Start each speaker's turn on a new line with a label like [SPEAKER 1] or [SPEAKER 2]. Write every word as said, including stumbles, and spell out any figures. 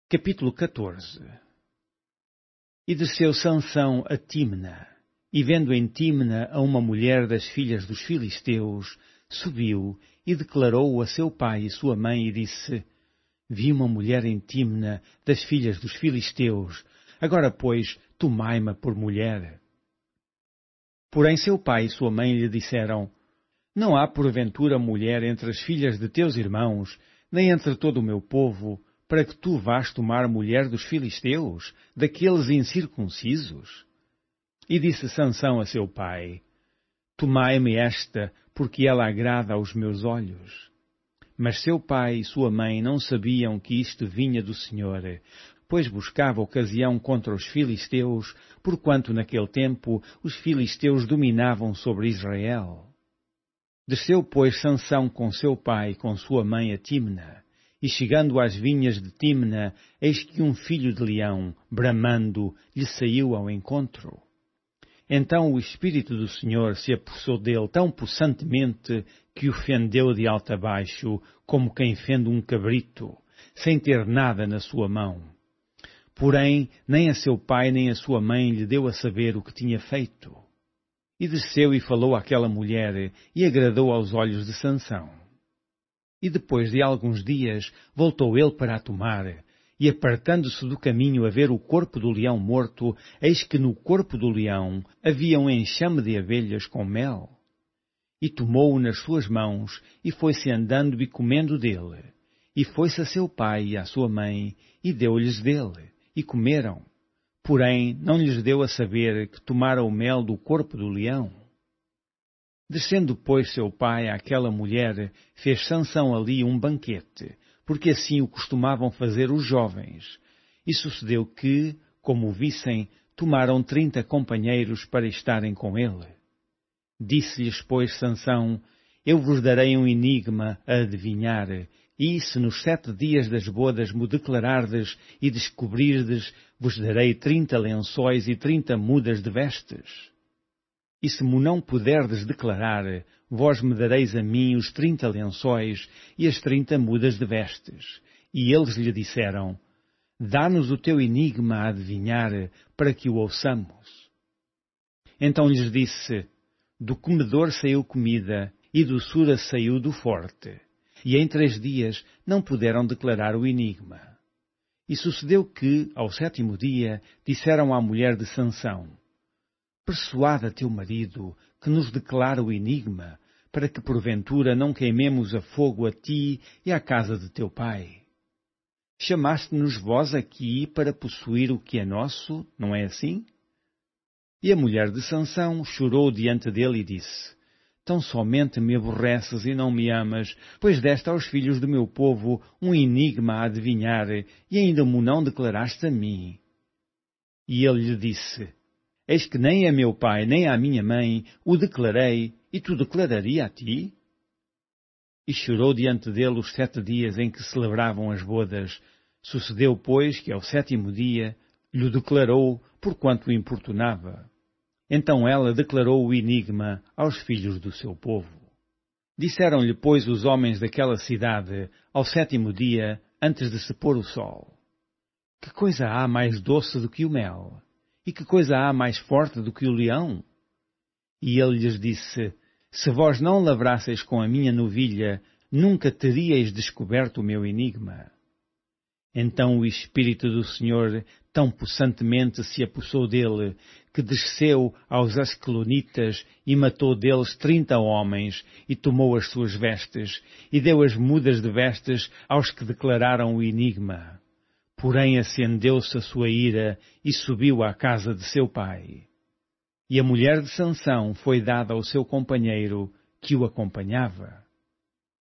[SPEAKER 1] Capítulo catorze. E desceu Sansão a Tímna, e vendo em Tímna a uma mulher das filhas dos filisteus, subiu e declarou a seu pai e sua mãe e disse: Vi uma mulher em Tímna das filhas dos filisteus, agora pois tomai-me por mulher. Porém seu pai e sua mãe lhe disseram: Não há porventura mulher entre as filhas de teus irmãos, nem entre todo o meu povo, para que tu vás tomar mulher dos filisteus, daqueles incircuncisos? E disse Sansão a seu pai: Tomai-me esta, porque ela agrada aos meus olhos. Mas seu pai e sua mãe não sabiam que isto vinha do Senhor, pois buscava ocasião contra os filisteus, porquanto naquele tempo os filisteus dominavam sobre Israel. Desceu, pois, Sansão com seu pai e com sua mãe a Tímna. E chegando às vinhas de Tímna, eis que um filho de leão, bramando, lhe saiu ao encontro. Então o Espírito do Senhor se apossou dele tão possantemente que o fendeu de alto a baixo, como quem fende um cabrito, sem ter nada na sua mão. Porém, nem a seu pai nem a sua mãe lhe deu a saber o que tinha feito. E desceu e falou àquela mulher, e agradou aos olhos de Sansão. E depois de alguns dias voltou ele para a tomar, e apartando-se do caminho a ver o corpo do leão morto, eis que no corpo do leão havia um enxame de abelhas com mel. E tomou-o nas suas mãos, e foi-se andando e comendo dele. E foi-se a seu pai e à sua mãe, e deu-lhes dele, e comeram. Porém, não lhes deu a saber que tomara o mel do corpo do leão. Descendo, pois, seu pai àquela mulher, fez Sansão ali um banquete, porque assim o costumavam fazer os jovens. E sucedeu que, como o vissem, tomaram trinta companheiros para estarem com ele. Disse-lhes, pois, Sansão: Eu vos darei um enigma a adivinhar, e se nos sete dias das bodas me declarardes e descobrirdes, vos darei trinta lençóis e trinta mudas de vestes. E se me não puderdes declarar, vós me dareis a mim os trinta lençóis e as trinta mudas de vestes. E eles lhe disseram: Dá-nos o teu enigma a adivinhar, para que o ouçamos. Então lhes disse: Do comedor saiu comida, e doçura saiu do forte. E em três dias não puderam declarar o enigma. E sucedeu que, ao sétimo dia, disseram à mulher de Sansão: Persuada teu marido que nos declare o enigma, para que porventura não queimemos a fogo a ti e à casa de teu pai. Chamaste-nos vós aqui para possuir o que é nosso, não é assim? E a mulher de Sansão chorou diante dele e disse: Tão somente me aborreces e não me amas, pois deste aos filhos do meu povo um enigma a adivinhar, e ainda mo não declaraste a mim. E ele lhe disse: Eis que nem a meu pai nem à minha mãe o declarei, e tu declararia a ti? E chorou diante dele os sete dias em que celebravam as bodas. Sucedeu, pois, que ao sétimo dia lhe declarou, porquanto o importunava. Então ela declarou o enigma aos filhos do seu povo. Disseram-lhe, pois, os homens daquela cidade, ao sétimo dia, antes de se pôr o sol: Que coisa há mais doce do que o mel? E que coisa há mais forte do que o leão? E ele lhes disse: Se vós não lavrasseis com a minha novilha, nunca teríeis descoberto o meu enigma. Então o Espírito do Senhor tão possantemente se apossou dele, que desceu aos Ascalonitas e matou deles trinta homens, e tomou as suas vestes, e deu as mudas de vestes aos que declararam o enigma. Porém acendeu-se a sua ira e subiu à casa de seu pai. E a mulher de Sansão foi dada ao seu companheiro, que o acompanhava.